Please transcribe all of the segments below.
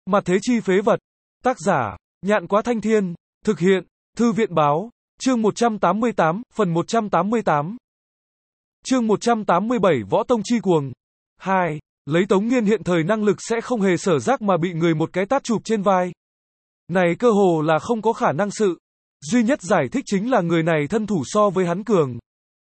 Mặt thế chi phế vật. Tác giả, Nhạn Quá Thanh Thiên. Thực hiện, Thư viện báo. Chương 188, phần 188. Chương 187 Võ Tông Chi Cuồng. 2. Lấy Tống Nghiên hiện thời năng lực sẽ không hề sở giác mà bị người một cái tát chụp trên vai. Này cơ hồ là không có khả năng sự. Duy nhất giải thích chính là người này thân thủ so với hắn cường.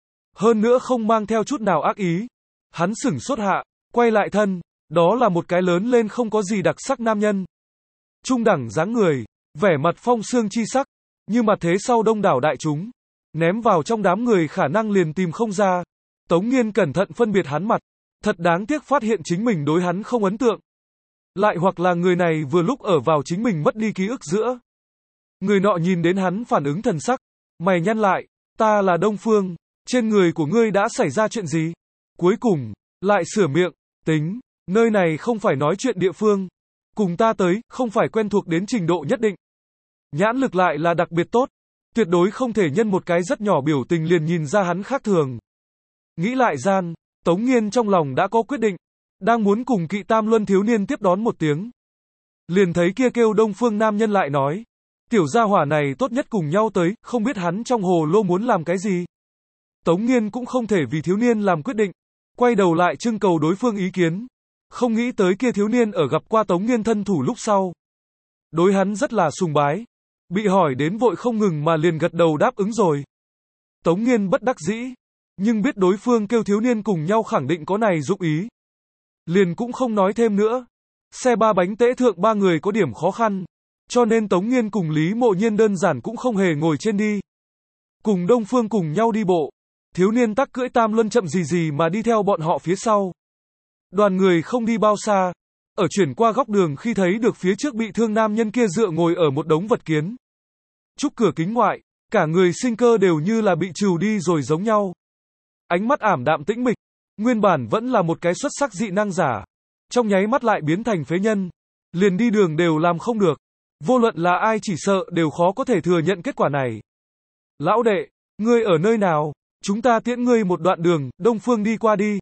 Hơn nữa không mang theo chút nào ác ý. Hắn sửng sốt hạ, quay lại thân. Đó là một cái lớn lên không có gì đặc sắc nam nhân. Trung đẳng dáng người, vẻ mặt phong xương chi sắc, như mặt thế sau đông đảo đại chúng. Ném vào trong đám người khả năng liền tìm không ra. Tống Nghiên cẩn thận phân biệt hắn mặt. Thật đáng tiếc phát hiện chính mình đối hắn không ấn tượng. Lại hoặc là người này vừa lúc ở vào chính mình mất đi ký ức giữa. Người nọ nhìn đến hắn phản ứng thần sắc. Mày nhăn lại, ta là Đông Phương, trên người của ngươi đã xảy ra chuyện gì? Cuối cùng, lại sửa miệng, tính, nơi này không phải nói chuyện địa phương. Cùng ta tới, không phải quen thuộc đến trình độ nhất định. Nhãn lực lại là đặc biệt tốt. Tuyệt đối không thể nhân một cái rất nhỏ biểu tình liền nhìn ra hắn khác thường. Nghĩ lại gian, Tống Nghiên trong lòng đã có quyết định. Đang muốn cùng Kỵ Tam Luân thiếu niên tiếp đón một tiếng. Liền thấy kia kêu Đông Phương nam nhân lại nói. Tiểu gia hỏa này tốt nhất cùng nhau tới, không biết hắn trong hồ lô muốn làm cái gì. Tống Nghiên cũng không thể vì thiếu niên làm quyết định. Quay đầu lại trưng cầu đối phương ý kiến. Không nghĩ tới kia thiếu niên ở gặp qua Tống Nghiên thân thủ lúc sau. Đối hắn rất là sùng bái. Bị hỏi đến vội không ngừng mà liền gật đầu đáp ứng rồi. Tống Nghiên bất đắc dĩ. Nhưng biết đối phương kêu thiếu niên cùng nhau khẳng định có này dụng ý. Liền cũng không nói thêm nữa. Xe ba bánh tễ thượng ba người có điểm khó khăn. Cho nên Tống Nghiên cùng Lý Mộ Nhiên đơn giản cũng không hề ngồi trên đi. Cùng Đông Phương cùng nhau đi bộ. Thiếu niên tắc cưỡi Tam Luân chậm gì gì mà đi theo bọn họ phía sau. Đoàn người không đi bao xa. Ở chuyển qua góc đường khi thấy được phía trước bị thương nam nhân kia dựa ngồi ở một đống vật kiến. Trúc cửa kính ngoại, cả người sinh cơ đều như là bị trừ đi rồi giống nhau. Ánh mắt ảm đạm tĩnh mịch. Nguyên bản vẫn là một cái xuất sắc dị năng giả. Trong nháy mắt lại biến thành phế nhân. Liền đi đường đều làm không được. Vô luận là ai chỉ sợ đều khó có thể thừa nhận kết quả này. Lão đệ, ngươi ở nơi nào? Chúng ta tiễn ngươi một đoạn đường, Đông Phương đi qua đi.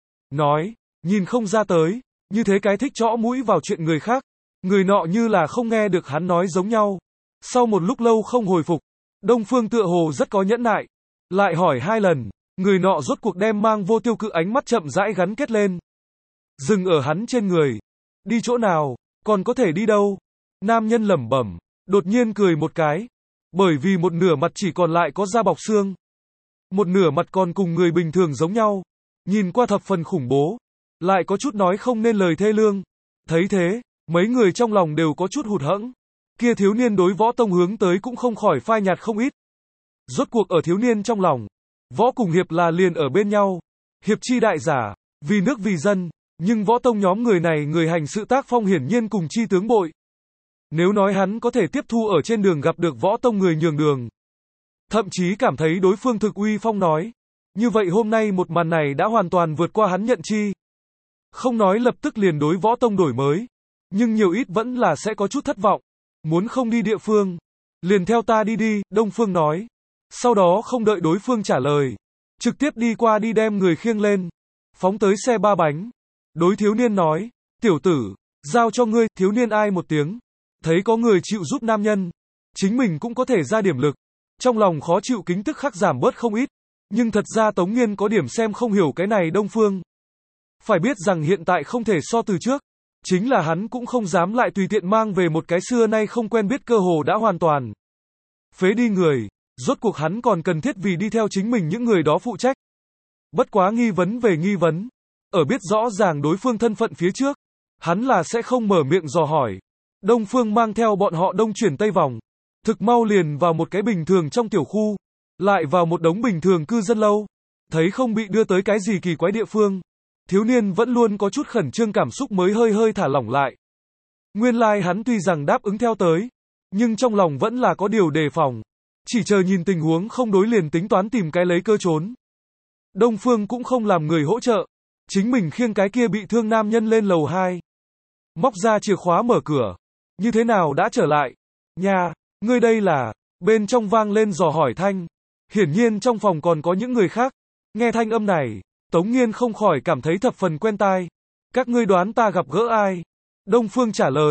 Nói, nhìn không ra tới, như thế cái thích chõ mũi vào chuyện người khác. Người nọ như là không nghe được hắn nói giống nhau. Sau một lúc lâu không hồi phục, Đông Phương tựa hồ rất có nhẫn nại. Lại hỏi hai lần, người nọ rốt cuộc đem mang vô tiêu cự ánh mắt chậm rãi gắn kết lên. Dừng ở hắn trên người. Đi chỗ nào, còn có thể đi đâu? Nam nhân lẩm bẩm, đột nhiên cười một cái. Bởi vì một nửa mặt chỉ còn lại có da bọc xương. Một nửa mặt còn cùng người bình thường giống nhau. Nhìn qua thập phần khủng bố. Lại có chút nói không nên lời thê lương. Thấy thế, mấy người trong lòng đều có chút hụt hẫng. Kia thiếu niên đối võ tông hướng tới cũng không khỏi phai nhạt không ít. Rốt cuộc ở thiếu niên trong lòng. Võ cùng hiệp là liền ở bên nhau. Hiệp chi đại giả, vì nước vì dân. Nhưng võ tông nhóm người này người hành sự tác phong hiển nhiên cùng chi tướng bội. Nếu nói hắn có thể tiếp thu ở trên đường gặp được võ tông người nhường đường. Thậm chí cảm thấy đối phương thực uy phong nói. Như vậy hôm nay một màn này đã hoàn toàn vượt qua hắn nhận chi. Không nói lập tức liền đối võ tông đổi mới. Nhưng nhiều ít vẫn là sẽ có chút thất vọng. Muốn không đi địa phương. Liền theo ta đi đi, Đông Phương nói. Sau đó không đợi đối phương trả lời. Trực tiếp đi qua đi đem người khiêng lên. Phóng tới xe ba bánh. Đối thiếu niên nói. Tiểu tử, giao cho ngươi, thiếu niên ai một tiếng. Thấy có người chịu giúp nam nhân. Chính mình cũng có thể ra điểm lực. Trong lòng khó chịu kính tức khắc giảm bớt không ít. Nhưng thật ra Tống Nghiên có điểm xem không hiểu cái này Đông Phương. Phải biết rằng hiện tại không thể so từ trước. Chính là hắn cũng không dám lại tùy tiện mang về một cái xưa nay không quen biết cơ hồ đã hoàn toàn. Phế đi người. Rốt cuộc hắn còn cần thiết vì đi theo chính mình những người đó phụ trách. Bất quá nghi vấn về nghi vấn. Ở biết rõ ràng đối phương thân phận phía trước. Hắn là sẽ không mở miệng dò hỏi. Đông Phương mang theo bọn họ đông chuyển tây vòng. Thực mau liền vào một cái bình thường trong tiểu khu. Lại vào một đống bình thường cư dân lâu. Thấy không bị đưa tới cái gì kỳ quái địa phương. Thiếu niên vẫn luôn có chút khẩn trương cảm xúc mới hơi hơi thả lỏng lại. Nguyên lai hắn tuy rằng đáp ứng theo tới. Nhưng trong lòng vẫn là có điều đề phòng. Chỉ chờ nhìn tình huống không đối liền tính toán tìm cái lấy cơ trốn. Đông Phương cũng không làm người hỗ trợ. Chính mình khiêng cái kia bị thương nam nhân lên lầu 2. Móc ra chìa khóa mở cửa. Như thế nào đã trở lại? Nha, ngươi đây là... Bên trong vang lên dò hỏi thanh. Hiển nhiên trong phòng còn có những người khác. Nghe thanh âm này, Tống Nghiên không khỏi cảm thấy thập phần quen tai. Các ngươi đoán ta gặp gỡ ai? Đông Phương trả lời.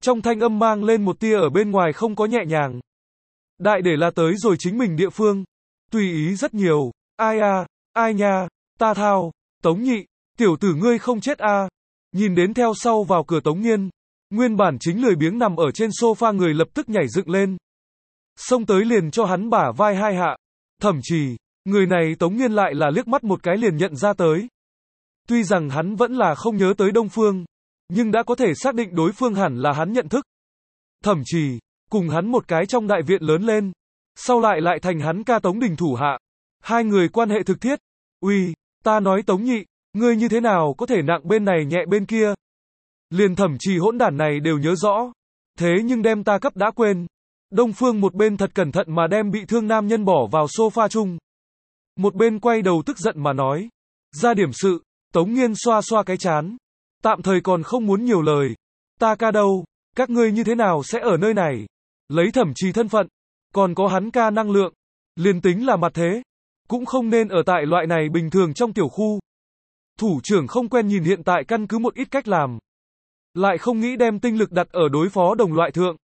Trong thanh âm mang lên một tia ở bên ngoài không có nhẹ nhàng. Đại để là tới rồi chính mình địa phương. Tùy ý rất nhiều. Ai à, ai nha, ta thao, Tống Nhị, tiểu tử ngươi không chết à. Nhìn đến theo sau vào cửa Tống Nghiên. Nguyên bản chính lười biếng nằm ở trên sofa người lập tức nhảy dựng lên. Xông tới liền cho hắn bả vai hai hạ. Thậm chí, người này Tống Nghiên lại là liếc mắt một cái liền nhận ra tới. Tuy rằng hắn vẫn là không nhớ tới Đông Phương, nhưng đã có thể xác định đối phương hẳn là hắn nhận thức. Thậm chí, cùng hắn một cái trong đại viện lớn lên, sau lại thành hắn ca Tống Đình thủ hạ. Hai người quan hệ thực thiết. Uy, ta nói Tống Nhị, ngươi như thế nào có thể nặng bên này nhẹ bên kia? Liền thậm chí hỗn đản này đều nhớ rõ. Thế nhưng đem ta cấp đã quên. Đông Phương một bên thật cẩn thận mà đem bị thương nam nhân bỏ vào sofa chung. Một bên quay đầu tức giận mà nói. Ra điểm sự, Tống Nghiên xoa xoa cái chán. Tạm thời còn không muốn nhiều lời. Ta ca đâu, các ngươi như thế nào sẽ ở nơi này? Lấy thẩm trì thân phận, còn có hắn ca năng lượng. Liền tính là mặt thế, cũng không nên ở tại loại này bình thường trong tiểu khu. Thủ trưởng không quen nhìn hiện tại căn cứ một ít cách làm. Lại không nghĩ đem tinh lực đặt ở đối phó đồng loại thượng.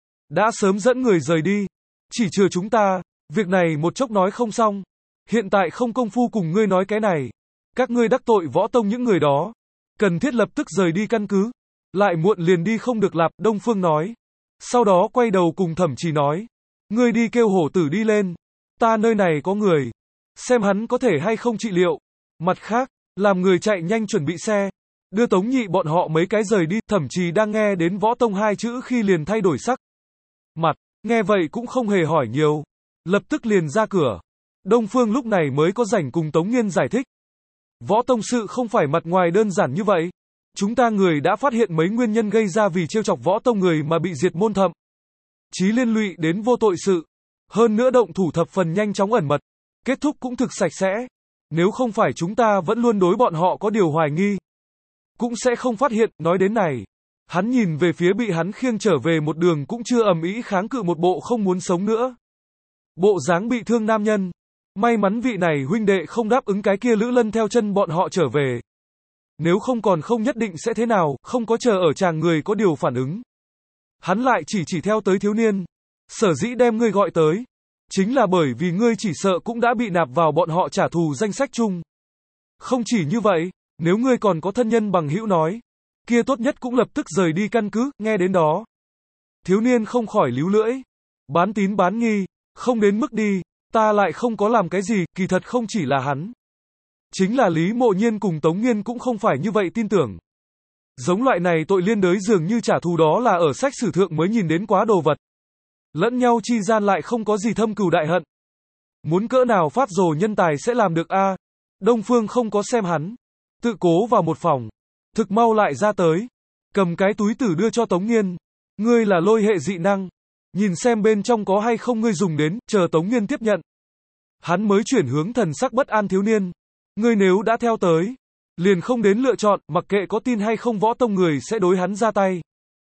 Đã sớm dẫn người rời đi. Chỉ chừa chúng ta, việc này một chốc nói không xong. Hiện tại không công phu cùng ngươi nói cái này. Các ngươi đắc tội võ tông những người đó. Cần thiết lập tức rời đi căn cứ. Lại muộn liền đi không được lạp, Đông Phương nói. Sau đó quay đầu cùng thẩm trì nói. Ngươi đi kêu hổ tử đi lên. Ta nơi này có người. Xem hắn có thể hay không trị liệu. Mặt khác, làm người chạy nhanh chuẩn bị xe. Đưa Tống Nhị bọn họ mấy cái rời đi. Thẩm trì đang nghe đến võ tông hai chữ khi liền thay đổi sắc mặt. Nghe vậy cũng không hề hỏi nhiều. Lập tức liền ra cửa. Đông Phương lúc này mới có rảnh cùng Tống Nghiên giải thích. Võ tông sự không phải mặt ngoài đơn giản như vậy. Chúng ta người đã phát hiện mấy nguyên nhân gây ra vì trêu chọc võ tông người mà bị diệt môn thậm chí liên lụy đến vô tội sự. Hơn nữa động thủ thập phần nhanh chóng ẩn mật. Kết thúc cũng thực sạch sẽ. Nếu không phải chúng ta vẫn luôn đối bọn họ có điều hoài nghi, cũng sẽ không phát hiện. Nói đến này, hắn nhìn về phía bị hắn khiêng trở về một đường cũng chưa ầm ĩ kháng cự một bộ không muốn sống nữa. Bộ dáng bị thương nam nhân. May mắn vị này huynh đệ không đáp ứng cái kia Lữ Lân theo chân bọn họ trở về. Nếu không còn không nhất định sẽ thế nào, không có chờ ở chàng người có điều phản ứng. Hắn lại chỉ theo tới thiếu niên. Sở dĩ đem ngươi gọi tới. Chính là bởi vì ngươi chỉ sợ cũng đã bị nạp vào bọn họ trả thù danh sách chung. Không chỉ như vậy, nếu ngươi còn có thân nhân bằng hữu nói, kia tốt nhất cũng lập tức rời đi căn cứ, nghe đến đó. Thiếu niên không khỏi líu lưỡi. Bán tín bán nghi, không đến mức đi, ta lại không có làm cái gì, kỳ thật không chỉ là hắn. Chính là Lý Mộ Nhiên cùng Tống Nghiên cũng không phải như vậy tin tưởng. Giống loại này tội liên đới dường như trả thù đó là ở sách sử thượng mới nhìn đến quá đồ vật. Lẫn nhau chi gian lại không có gì thâm cừu đại hận. Muốn cỡ nào phát rồ nhân tài sẽ làm được a? Đông Phương không có xem hắn. Tự cố vào một phòng. Thực mau lại ra tới. Cầm cái túi tử đưa cho Tống Nghiên. Ngươi là lôi hệ dị năng. Nhìn xem bên trong có hay không ngươi dùng đến, chờ Tống Nghiên tiếp nhận. Hắn mới chuyển hướng thần sắc bất an thiếu niên. Ngươi nếu đã theo tới, liền không đến lựa chọn, mặc kệ có tin hay không võ tông người sẽ đối hắn ra tay.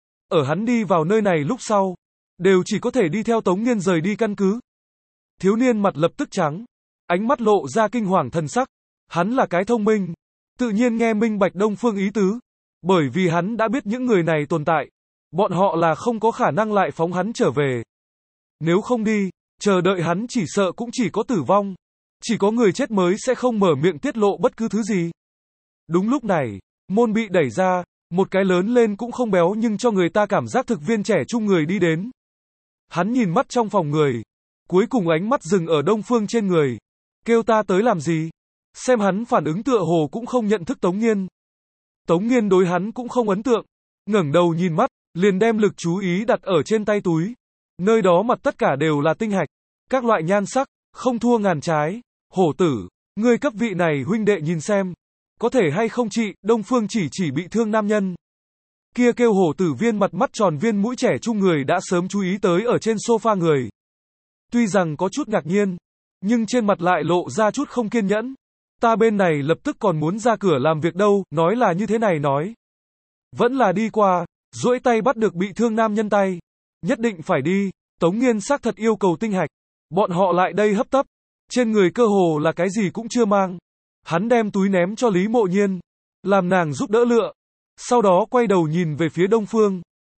Ở hắn đi vào nơi này lúc sau, đều chỉ có thể đi theo Tống Nghiên rời đi căn cứ. Thiếu niên mặt lập tức trắng, ánh mắt lộ ra kinh hoàng thần sắc. Hắn là cái thông minh, tự nhiên nghe minh bạch Đông Phương ý tứ, bởi vì hắn đã biết những người này tồn tại, bọn họ là không có khả năng lại phóng hắn trở về. Nếu không đi, chờ đợi hắn chỉ sợ cũng chỉ có tử vong, chỉ có người chết mới sẽ không mở miệng tiết lộ bất cứ thứ gì. Đúng lúc này, môn bị đẩy ra, một cái lớn lên cũng không béo nhưng cho người ta cảm giác thực viên trẻ trung người đi đến. Hắn nhìn mắt trong phòng người, cuối cùng ánh mắt dừng ở Đông Phương trên người. Kêu ta tới làm gì? Xem hắn phản ứng tựa hồ cũng không nhận thức Tống Nghiên. Tống Nghiên đối hắn cũng không ấn tượng, ngẩng đầu nhìn mắt, liền đem lực chú ý đặt ở trên tay túi. Nơi đó mặt tất cả đều là tinh hạch, các loại nhan sắc, không thua ngàn trái. Hổ tử, ngươi cấp vị này huynh đệ nhìn xem, có thể hay không trị? Đông Phương chỉ bị thương nam nhân. Kia kêu hổ tử viên mặt mắt tròn viên mũi trẻ trung người đã sớm chú ý tới ở trên sofa người. Tuy rằng có chút ngạc nhiên, nhưng trên mặt lại lộ ra chút không kiên nhẫn. Ta bên này lập tức còn muốn ra cửa làm việc đâu, nói là như thế này nói. Vẫn là đi qua, duỗi tay bắt được bị thương nam nhân tay. Nhất định phải đi, Tống Nghiên xác thật yêu cầu tinh hạch. Bọn họ lại đây hấp tấp, trên người cơ hồ là cái gì cũng chưa mang. Hắn đem túi ném cho Lý Mộ Nhiên, làm nàng giúp đỡ lựa. Sau đó quay đầu nhìn về phía Đông Phương.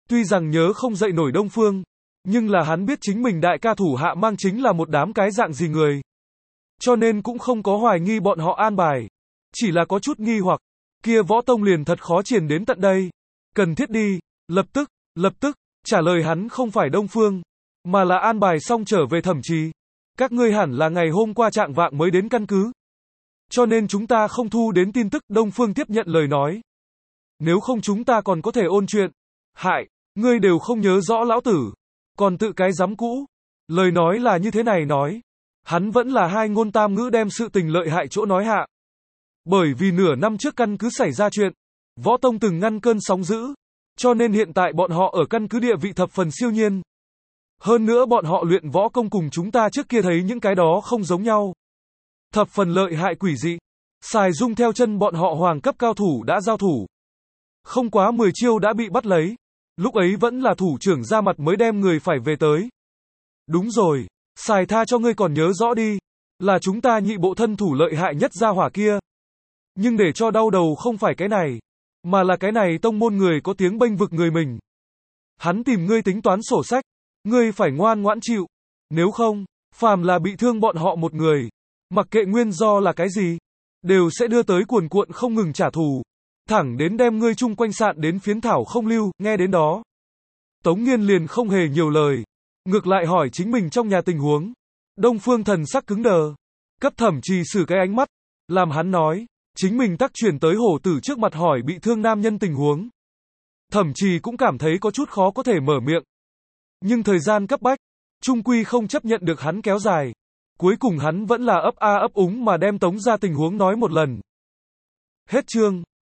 Tuy rằng nhớ không dậy nổi Đông Phương, nhưng là hắn biết chính mình đại ca thủ hạ mang chính là một đám cái dạng gì người. Cho nên cũng không có hoài nghi bọn họ an bài. Chỉ là có chút nghi hoặc, kia Võ Tông liền thật khó triển đến tận đây. Cần thiết đi, lập tức, trả lời hắn không phải Đông Phương, mà là an bài xong trở về Thẩm Trì. Các ngươi hẳn là ngày hôm qua trạng vạng mới đến căn cứ. Cho nên chúng ta không thu đến tin tức, Đông Phương tiếp nhận lời nói. Nếu không chúng ta còn có thể ôn chuyện. Hại, ngươi đều không nhớ rõ lão tử. Còn tự cái giám cũ. Lời nói là như thế này nói. Hắn vẫn là hai ngôn tam ngữ đem sự tình lợi hại chỗ nói hạ. Bởi vì nửa năm trước căn cứ xảy ra chuyện, Võ Tông từng ngăn cơn sóng dữ. Cho nên hiện tại bọn họ ở căn cứ địa vị thập phần siêu nhiên. Hơn nữa bọn họ luyện võ công cùng chúng ta trước kia thấy những cái đó không giống nhau. Thập phần lợi hại quỷ dị. Xài Dung theo chân bọn họ hoàng cấp cao thủ đã giao thủ. Không quá 10 chiêu đã bị bắt lấy. Lúc ấy vẫn là thủ trưởng ra mặt mới đem người phải về tới. Đúng rồi, Xài tha cho ngươi còn nhớ rõ đi. Là chúng ta nhị bộ thân thủ lợi hại nhất gia hỏa kia. Nhưng để cho đau đầu không phải cái này, mà là cái này tông môn người có tiếng bênh vực người mình. Hắn tìm ngươi tính toán sổ sách, ngươi phải ngoan ngoãn chịu. Nếu không, phàm là bị thương bọn họ một người, mặc kệ nguyên do là cái gì, đều sẽ đưa tới cuồn cuộn không ngừng trả thù. Thẳng đến đem ngươi chung quanh sạn đến phiến thảo không lưu, nghe đến đó. Tống Nghiên liền không hề nhiều lời. Ngược lại hỏi chính mình trong nhà tình huống. Đông Phương thần sắc cứng đờ. Cấp Thẩm Trì xử cái ánh mắt. Làm hắn nói. Chính mình tắc chuyển tới hổ tử trước mặt hỏi bị thương nam nhân tình huống. Thẩm Trì cũng cảm thấy có chút khó có thể mở miệng. Nhưng thời gian cấp bách. Trung quy không chấp nhận được hắn kéo dài. Cuối cùng hắn vẫn là ấp a ấp úng mà đem Tống ra tình huống nói một lần. Hết chương.